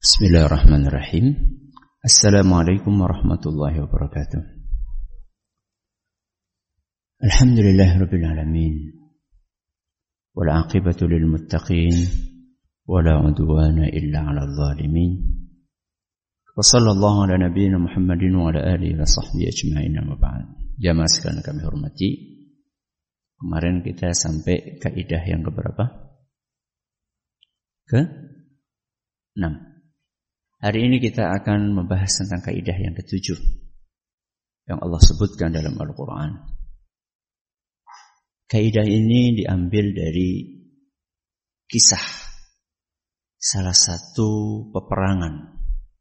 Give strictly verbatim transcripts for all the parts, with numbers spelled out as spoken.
Bismillahirrahmanirrahim. Assalamualaikum warahmatullahi wabarakatuh. Alhamdulillahirabbil alamin. Wal 'aqibatu lil muttaqin wa la 'udwana illa 'alal zalimin. Wa sallallahu ala nabiyyina Muhammadin wa ala alihi wa sahbihi ajma'in wa ba'd. Jamaah sekalian kami hormati. Kemarin kita sampai kaidah yang keberapa? Ke enam. Hari ini kita akan membahas tentang kaidah yang ketujuh yang Allah sebutkan dalam Al-Quran. Kaidah ini diambil dari kisah salah satu peperangan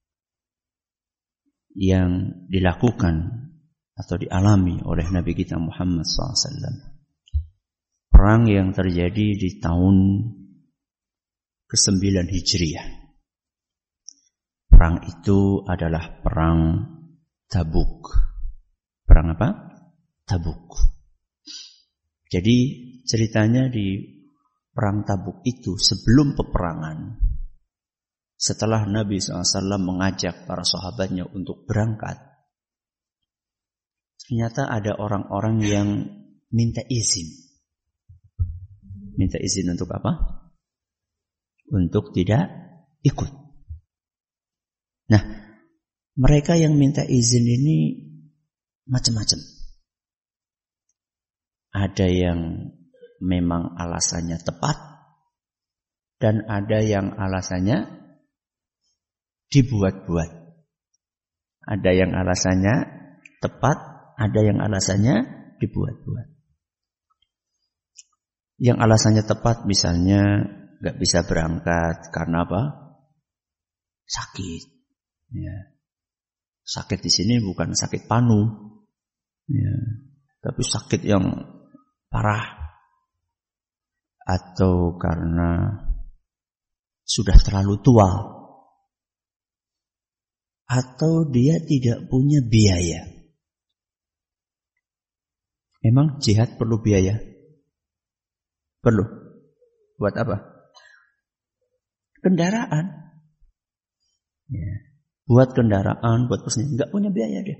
yang dilakukan atau dialami oleh Nabi kita Muhammad shallallahu alaihi wasallam. Perang yang terjadi di tahun kesembilan Hijriah. Perang itu adalah perang Tabuk. Perang apa? Tabuk. Jadi ceritanya di perang Tabuk itu sebelum peperangan, setelah Nabi shallallahu alaihi wasallam mengajak para sahabatnya untuk berangkat, ternyata ada orang-orang yang minta izin. Minta izin untuk apa? Untuk tidak ikut. Nah, mereka yang minta izin ini macam-macam. Ada yang memang alasannya tepat dan ada yang alasannya dibuat-buat. Ada yang alasannya tepat, ada yang alasannya dibuat-buat. Yang alasannya tepat misalnya gak bisa berangkat karena apa? Sakit. Ya. Sakit di sini bukan sakit panu, ya, tapi sakit yang parah, atau karena sudah terlalu tua, atau dia tidak punya biaya. Emang jihad perlu biaya? Perlu. Buat apa? Kendaraan. Ya. Buat kendaraan, buat pesawat, nggak punya biaya dia.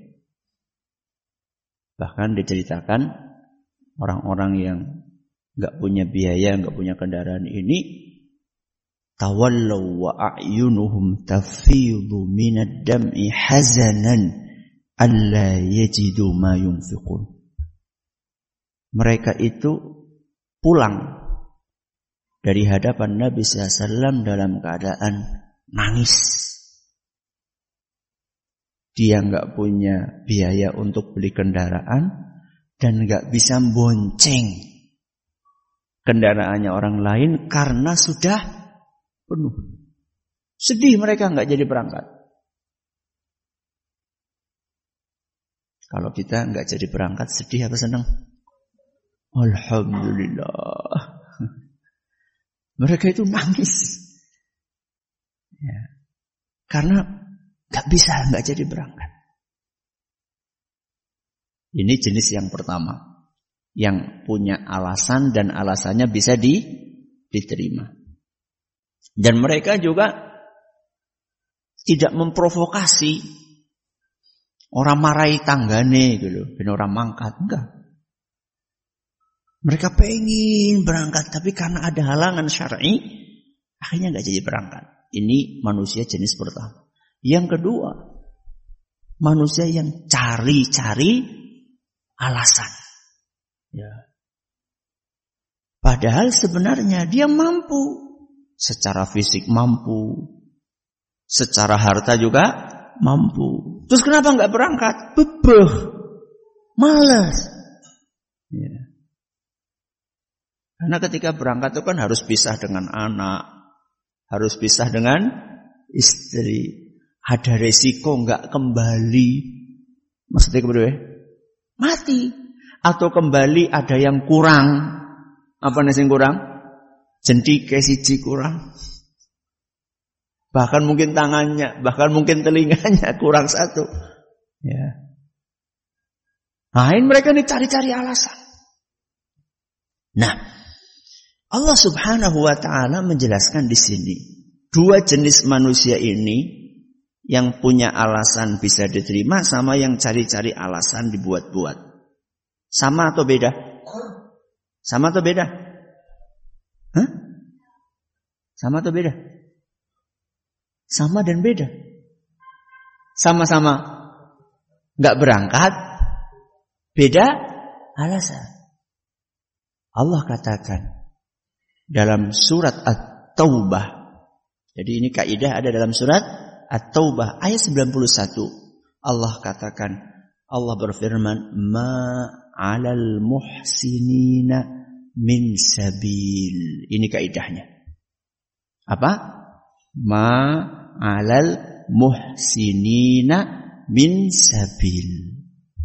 Bahkan diceritakan orang-orang yang nggak punya biaya, nggak punya kendaraan ini, tawallaw wa a'yunuhum tafidhu minad dam'i hazanan alla yajidu ma yunfiqun. Mereka itu pulang dari hadapan Nabi shallallahu alaihi wasallam dalam keadaan nangis. Dia nggak punya biaya untuk beli kendaraan dan nggak bisa bonceng kendaraannya orang lain karena sudah penuh. Sedih mereka nggak jadi berangkat. Kalau kita nggak jadi berangkat, sedih apa senang? Alhamdulillah. Mereka itu nangis, ya, karena gak bisa, gak jadi berangkat. Ini jenis yang pertama, yang punya alasan dan alasannya bisa di, diterima. Dan mereka juga tidak memprovokasi orang marahi tanggane gitu, ben orang mangkat, enggak. Mereka pengen berangkat, tapi karena ada halangan syar'i, akhirnya gak jadi berangkat. Ini manusia jenis pertama. Yang kedua, manusia yang cari-cari alasan. Ya. Padahal sebenarnya dia mampu. Secara fisik mampu. Secara harta juga mampu. Terus kenapa nggak berangkat? Bebeh. Malas. Ya. Karena ketika berangkat itu kan harus pisah dengan anak. Harus pisah dengan istri. Ada resiko nggak kembali. Maksudnya kembali? Mati. Atau kembali ada yang kurang. Apa yang kurang? Jendike siji kurang. Bahkan mungkin tangannya, bahkan mungkin telinganya kurang satu. Ya. Nah, ini mereka ini cari-cari alasan. Nah, Allah Subhanahu wa taala menjelaskan di sini Dua jenis manusia ini, yang punya alasan bisa diterima sama yang cari-cari alasan dibuat-buat. Sama atau beda? Sama atau beda? Hah? Sama atau beda? Sama dan beda. Sama-sama nggak berangkat, beda alasan. Allah katakan dalam surat At-Taubah. Jadi ini kaidah ada dalam surat At-Taubah ayat sembilan puluh satu. Allah katakan, Allah berfirman, ma 'alal muhsinina min sabil. Ini kaidahnya. Apa? Ma 'alal muhsinina min sabil.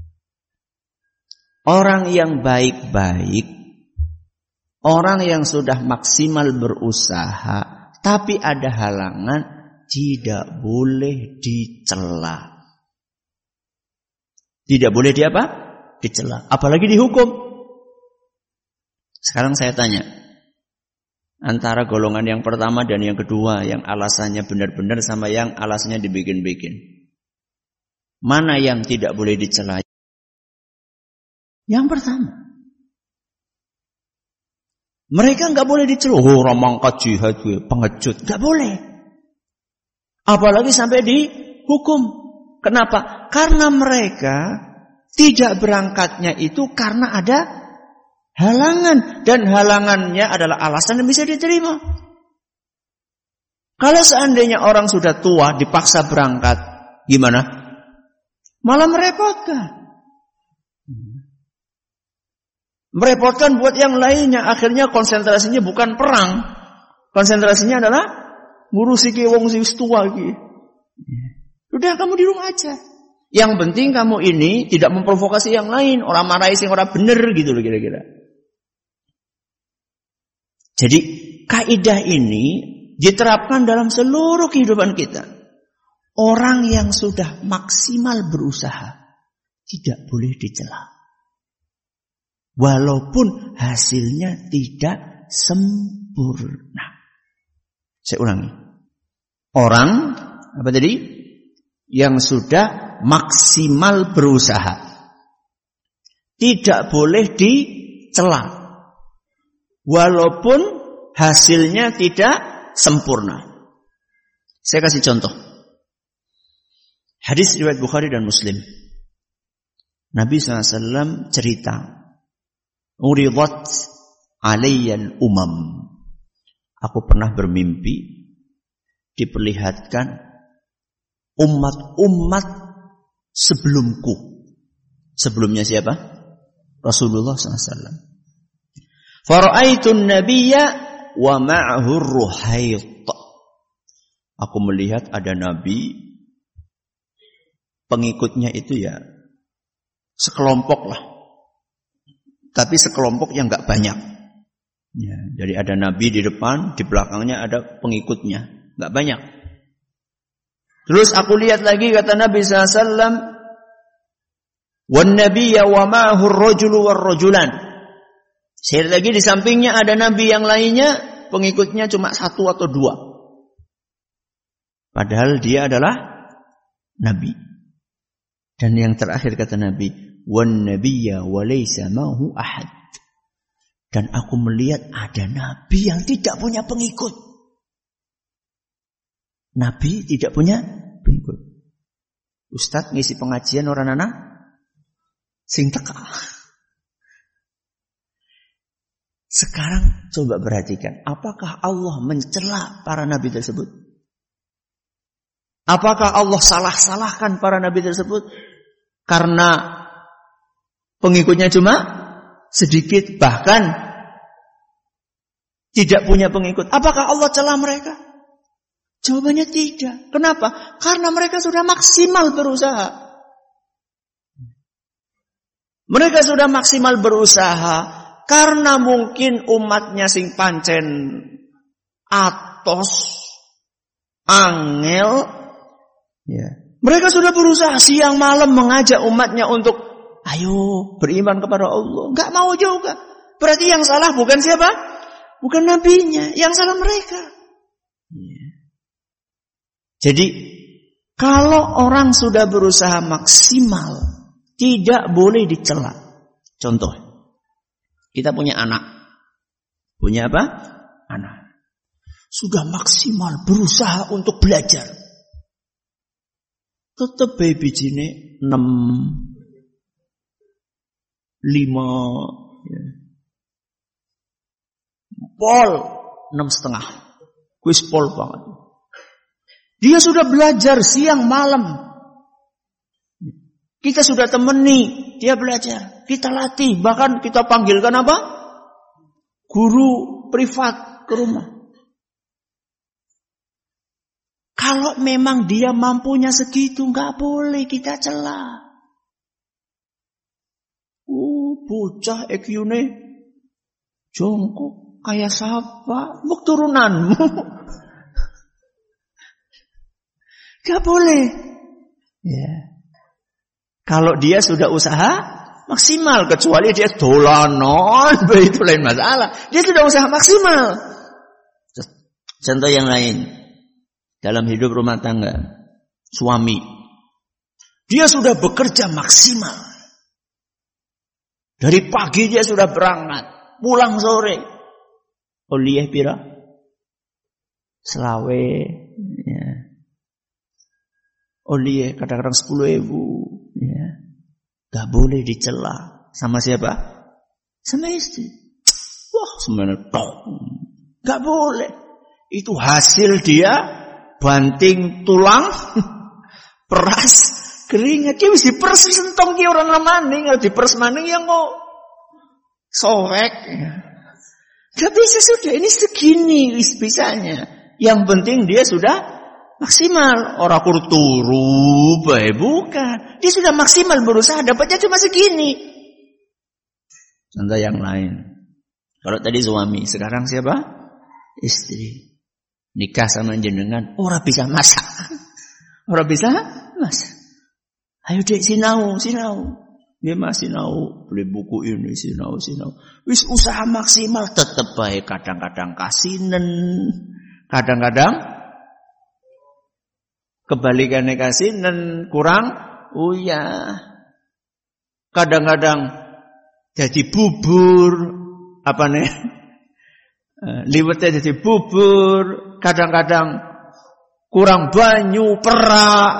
Orang yang baik-baik, orang yang sudah maksimal berusaha, tapi ada halangan, tidak boleh dicela. Tidak boleh di apa? Dicela. Apalagi dihukum. Sekarang saya tanya, antara golongan yang pertama dan yang kedua, yang alasannya benar-benar sama yang alasannya dibikin-bikin, mana yang tidak boleh dicela? Yang pertama. Mereka nggak boleh dicela. Oh, orang mangkat jihad, pengecut. Nggak boleh. Apalagi sampai dihukum. Kenapa? Karena mereka tidak berangkatnya itu karena ada halangan. Dan halangannya adalah alasan yang bisa diterima. Kalau seandainya orang sudah tua dipaksa berangkat, gimana? Malah merepotkan. Merepotkan buat yang lainnya. Akhirnya konsentrasinya bukan perang. Konsentrasinya adalah ngurusi ke wong sing tua iki. Udah kamu di rumah aja. Yang penting kamu ini tidak memprovokasi yang lain. Orang marahi sing ora bener gitu loh kira-kira. Jadi kaidah ini diterapkan dalam seluruh kehidupan kita. Orang yang sudah maksimal berusaha tidak boleh dicela. Walaupun hasilnya tidak sempurna. Saya ulangi. Orang apa tadi? Yang sudah maksimal berusaha tidak boleh dicela. Walaupun hasilnya tidak sempurna. Saya kasih contoh. Hadis riwayat Bukhari dan Muslim. Nabi shallallahu alaihi wasallam cerita, Uridat alayyal umam. Aku pernah bermimpi diperlihatkan umat-umat sebelumku. Sebelumnya siapa? Rasulullah shallallahu alaihi wasallam. Fara'aitun nabiyya wa ma'ahu ruhayt. Aku melihat ada nabi, pengikutnya itu ya sekelompok lah. Tapi sekelompok yang gak banyak. Ya, jadi ada nabi di depan, di belakangnya ada pengikutnya. Gak banyak. Terus aku lihat lagi kata Nabi shallallahu alaihi wasallam, wan nabiyya wa ma'ahu ar-rajulu war-rajulan. Saya lagi di sampingnya ada nabi yang lainnya, pengikutnya cuma satu atau dua. Padahal dia adalah nabi. Dan yang terakhir kata Nabi, wan nabiyya wa laysa ma'ahu ahad. Dan aku melihat ada nabi yang tidak punya pengikut. Nabi tidak punya pengikut. Ustaz ngisi pengajian orang anak sing teka. Sekarang coba perhatikan, apakah Allah mencela para nabi tersebut? Apakah Allah salah-salahkan para nabi tersebut karena pengikutnya cuma sedikit, bahkan tidak punya pengikut? Apakah Allah cela mereka? Jawabannya tidak. Kenapa? Karena mereka sudah maksimal berusaha. Mereka sudah maksimal berusaha karena mungkin umatnya sing pancen atos, angel, ya. Mereka sudah berusaha siang malam mengajak umatnya untuk ayo beriman kepada Allah. Enggak mau juga. Berarti yang salah bukan siapa? Bukan nabinya, yang salah mereka. Ya. Jadi kalau orang sudah berusaha maksimal, tidak boleh dicela. Contoh, kita punya anak. Punya apa? Anak. Sudah maksimal berusaha untuk belajar. Tetap baby jine enam, lima, ya. Pol enam setengah. Kuis pol banget. Dia sudah belajar siang malam. Kita sudah temani dia belajar. Kita latih. Bahkan kita panggilkan apa? Guru privat ke rumah. Kalau memang dia mampunya segitu, nggak boleh kita cela. Uh, bocah E Q-ne jongkok kayak siapa? Buk turunanmu. Gak boleh. Ya. Kalau dia sudah usaha maksimal, kecuali dia dolanan, itu lain masalah. Dia sudah usaha maksimal. Contoh yang lain. Dalam hidup rumah tangga, suami, dia sudah bekerja maksimal. Dari pagi dia sudah berangkat, pulang sore. Oleh pira? Selawe. Ya. Oleh kadang-kadang sepuluh ribu. Ya. Gak boleh dicela. Sama siapa? Sama istri. Wah, sebenarnya tok. Gak boleh. Itu hasil dia banting tulang, peras, keringat. Dia bisa diperes sentong ki orang lamaning, kalau diperes maning yang kok sorek. Gak bisa sudah, ini segini bisanya. Yang penting dia sudah maksimal. Orang kur turu, bae bukan. Dia sudah maksimal berusaha, dapatnya cuma segini. Contoh yang lain. Kalau tadi suami, sekarang siapa? Istri. Nikah sama jenengan, orang bisa masak. Orang bisa masak. Ayo dek sinau, sinau. Dia masih sinau, beli buku ini, sinau, sinau. Wis usaha maksimal, tetep baik. Kadang-kadang kasinen, kadang-kadang kebalikannya kasinen, kurang. Oh ya, kadang-kadang jadi bubur, apa nih? Liwetnya jadi bubur. Kadang-kadang kurang banyu, perak.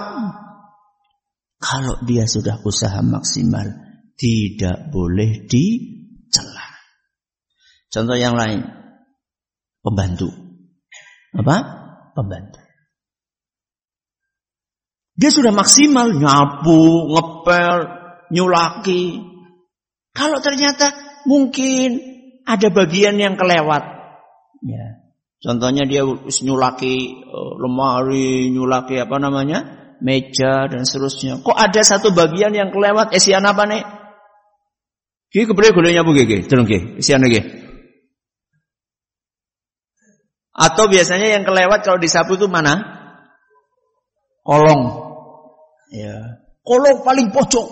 Kalau dia sudah usaha maksimal, tidak boleh dicela. Contoh yang lain, pembantu. Apa? Pembantu. Dia sudah maksimal, nyapu, ngepel, nyulaki. Kalau ternyata mungkin ada bagian yang kelewat. Ya. Contohnya dia nyulaki lemari, nyulaki apa namanya, meja dan seterusnya. Kok ada satu bagian yang kelewat? Esian apa nih? Ki kepriye golek nyapu nggih, deleng nggih, esian nggih. Atau biasanya yang kelewat kalau disapu itu mana? Kolong. Ya, kolong paling pojok.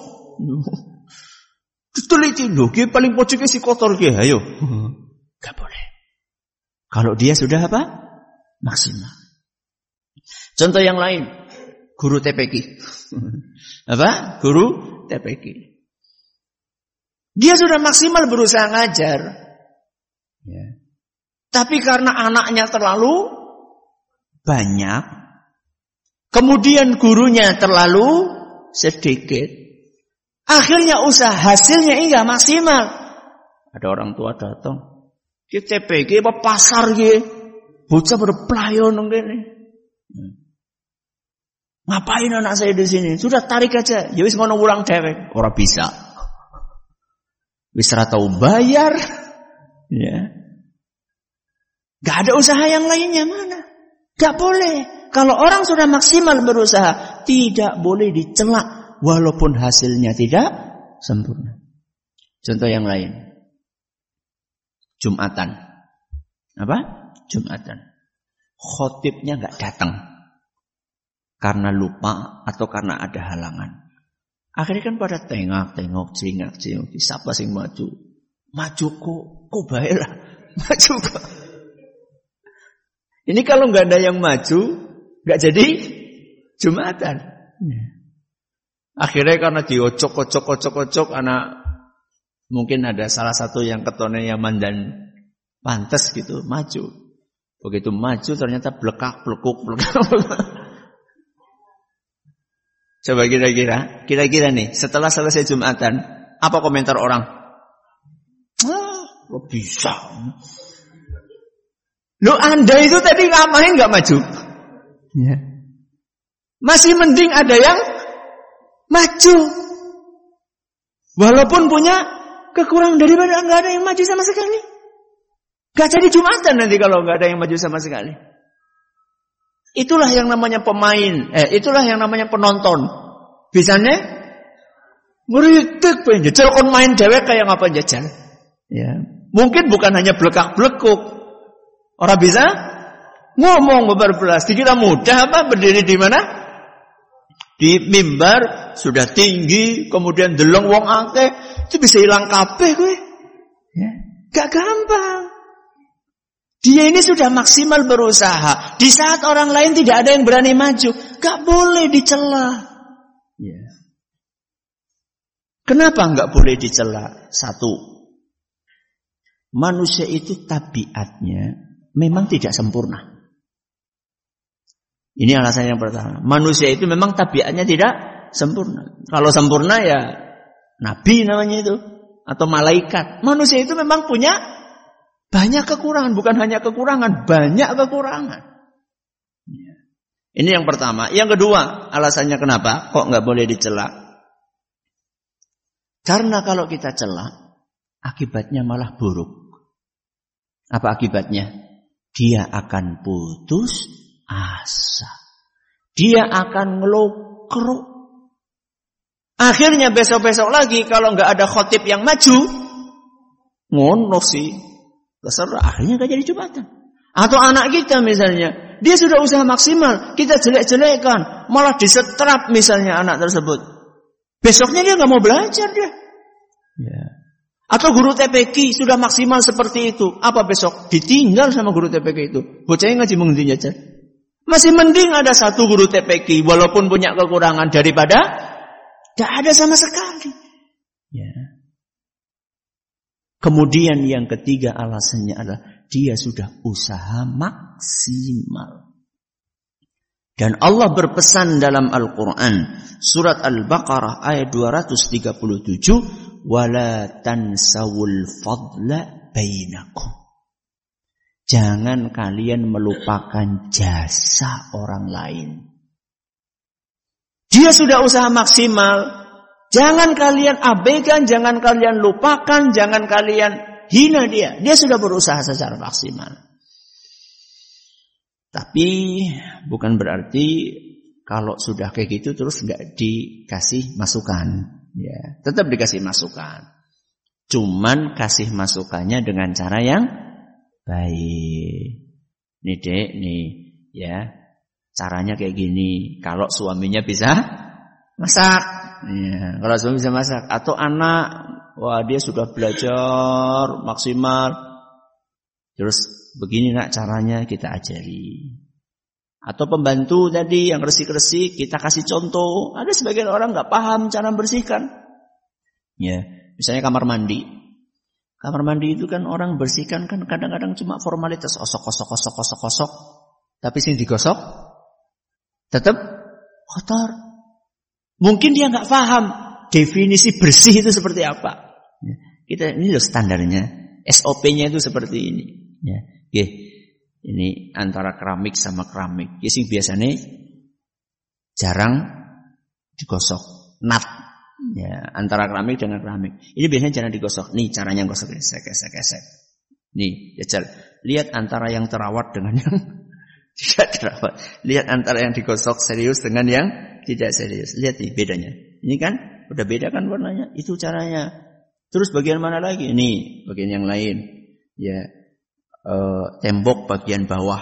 Diteliti lho, ki paling pojok si kotor ki, ayo. Enggak boleh. Kalau dia sudah apa? Maksimal. Contoh yang lain, guru T P Q. Apa? Guru T P Q. Dia sudah maksimal berusaha ngajar. Ya. Tapi karena anaknya terlalu banyak, kemudian gurunya terlalu sedikit, akhirnya usaha hasilnya enggak maksimal. Ada orang tua datang. Ki T P Q apa pasar ki? Bocah pada pelayon ngene. Ngapain anak saya di sini? Sudah tarik aja. Ya wis ngono ulang dhewek. Ora bisa. Wis ora tau bayar. Ya. Gak ada usaha yang lainnya mana? Gak boleh. Kalau orang sudah maksimal berusaha, tidak boleh dicela walaupun hasilnya tidak sempurna. Contoh yang lain. Jumatan. Apa? Jumatan. Khotibnya enggak datang. Karena lupa atau karena ada halangan. Akhirnya kan pada tengok-tengok, jingak-jingok. Siapa sing maju? Maju kok, kok baik lah. Maju kok. Ini kalau enggak ada yang maju, enggak jadi Jumatan. Ya. Akhirnya karena diocok-ocok-ocok-ocok, anak mungkin ada salah satu yang ketonnya Yaman dan pantes gitu, maju. Begitu maju ternyata blekak, blekuk, blekak. Coba kira-kira, kira-kira nih, setelah selesai Jumatan, apa komentar orang? Ah, lo bisa. Lo Anda itu tadi ngapain nggak maju? Ya. Masih mending ada yang maju. Walaupun punya kekurangan daripada nggak ada yang maju sama sekali. Gak jadi Jumatan nanti kalau nggak ada yang maju sama sekali. Itulah yang namanya pemain, eh itulah yang namanya penonton. Bisanya ngeritik pengen jajal kon main dewek kayak ngapa jajal. Ya, mungkin bukan hanya blekak-blekuk. Orang bisa ngomong beberbelas. Dikira mudah apa berdiri di mana? Di mimbar sudah tinggi, kemudian deleng wong akeh, itu bisa hilang kabeh kowe. Ya, gak gampang. Dia ini sudah maksimal berusaha. Di saat orang lain tidak ada yang berani maju, gak boleh dicela. Ya. Kenapa gak boleh dicela? Satu, manusia itu tabiatnya memang tidak sempurna. Ini alasan yang pertama. Manusia itu memang tabiatnya tidak sempurna. Kalau sempurna ya nabi namanya itu, atau malaikat. Manusia itu memang punya banyak kekurangan, bukan hanya kekurangan, banyak kekurangan. Ini yang pertama. Yang kedua, alasannya kenapa kok nggak boleh dicela? Karena kalau kita cela, akibatnya malah buruk. Apa akibatnya? Dia akan putus asa. Dia akan ngelokrok. Akhirnya besok-besok lagi kalau nggak ada khotib yang maju, ngono sih. Terserah, akhirnya gak jadi Jumatan. Atau anak kita misalnya, dia sudah usaha maksimal, kita jelek-jelekkan, malah disetrap misalnya anak tersebut. Besoknya dia gak mau belajar dia. Ya. Atau guru T P Q sudah maksimal seperti itu, apa besok? Ditinggal sama guru T P Q itu. Bocahnya ngaji mengerti aja. Masih mending ada satu guru T P Q, walaupun punya kekurangan daripada gak ada sama sekali. Ya. Kemudian yang ketiga alasannya adalah dia sudah usaha maksimal. Dan Allah berpesan dalam Al-Quran surat Al-Baqarah ayat dua ratus tiga puluh tujuh, wala tansawul fadla bainakum. Jangan kalian melupakan jasa orang lain. Dia sudah usaha maksimal. Jangan kalian abaikan, jangan kalian lupakan, jangan kalian hina dia. Dia sudah berusaha secara maksimal. Tapi bukan berarti kalau sudah kayak gitu terus nggak dikasih masukan. Ya, tetap dikasih masukan. Cuman kasih masukannya dengan cara yang baik. Nih dek, nih ya, caranya kayak gini. Kalau suaminya bisa masak. Ya, kalau suami bisa masak. Atau anak, wah dia sudah belajar maksimal, terus begini nak caranya kita ajari. Atau pembantu tadi yang resik-resik kita kasih contoh. Ada sebagian orang nggak paham cara bersihkan. Ya, misalnya kamar mandi. Kamar mandi itu kan orang bersihkan kan kadang-kadang cuma formalitas, osok osok osok osok osok. Tapi sing digosok tetap kotor. Mungkin dia nggak paham definisi bersih itu seperti apa. Ya, kita ini loh standarnya, S O P-nya itu seperti ini. Ya, ya, ini antara keramik sama keramik. Ya sing biasanya jarang digosok, nat. Ya, antara keramik dengan keramik. Ini biasanya jarang digosok. Nih caranya gosok, gesek, gesek, gesek. Nih, jajal. Lihat antara yang terawat dengan yang tidak terawat. Lihat antara yang digosok serius dengan yang tidak serius. Lihat nih bedanya. Ini kan udah beda kan warnanya. Itu caranya. Terus bagian mana lagi? Ini bagian yang lain. Ya, e, tembok bagian bawah.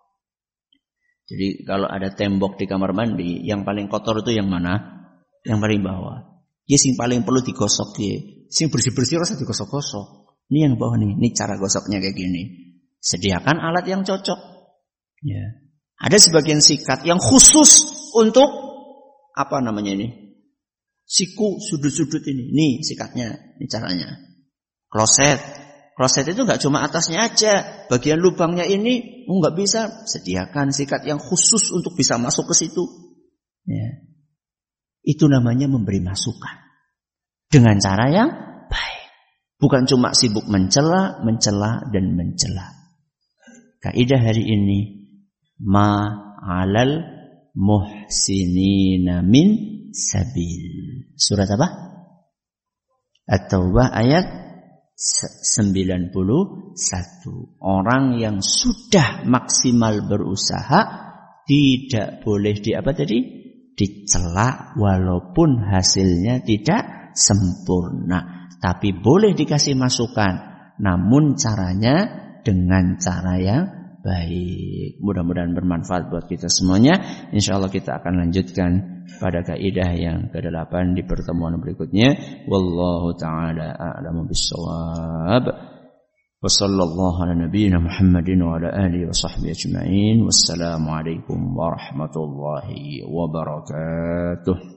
Jadi kalau ada tembok di kamar mandi, yang paling kotor itu yang mana? Yang paling bawah. Ya sing paling perlu digosok ya. Sing bersih-bersih rasa digosok-gosok. Ini yang bawah nih. Ini cara gosoknya kayak gini. Sediakan alat yang cocok. Ya. Ada sebagian sikat yang khusus untuk apa namanya ini? Siku sudut-sudut ini. Nih sikatnya, ini caranya. Kloset. Kloset itu enggak cuma atasnya aja. Bagian lubangnya ini oh, enggak bisa. Sediakan sikat yang khusus untuk bisa masuk ke situ. Ya. Itu namanya memberi masukan. Dengan cara yang baik. Bukan cuma sibuk mencela, mencela, dan mencela. Kaidah hari ini. Ma'alal muhsinina min sabil. Surat apa? At-Taubah ayat sembilan puluh satu. Orang yang sudah maksimal berusaha tidak boleh di apa tadi? Dicela walaupun hasilnya tidak sempurna. Tapi boleh dikasih masukan. Namun caranya dengan cara yang baik. Mudah-mudahan bermanfaat buat kita semuanya. InsyaAllah kita akan lanjutkan pada kaidah yang kedelapan di pertemuan berikutnya. Wallahu ta'ala a'lamu bis-shawab. Wa sallallahu ala nabiyyina Muhammadin wa ala alihi wa sahbihi ajma'in. Wassalamualaikum warahmatullahi wabarakatuh.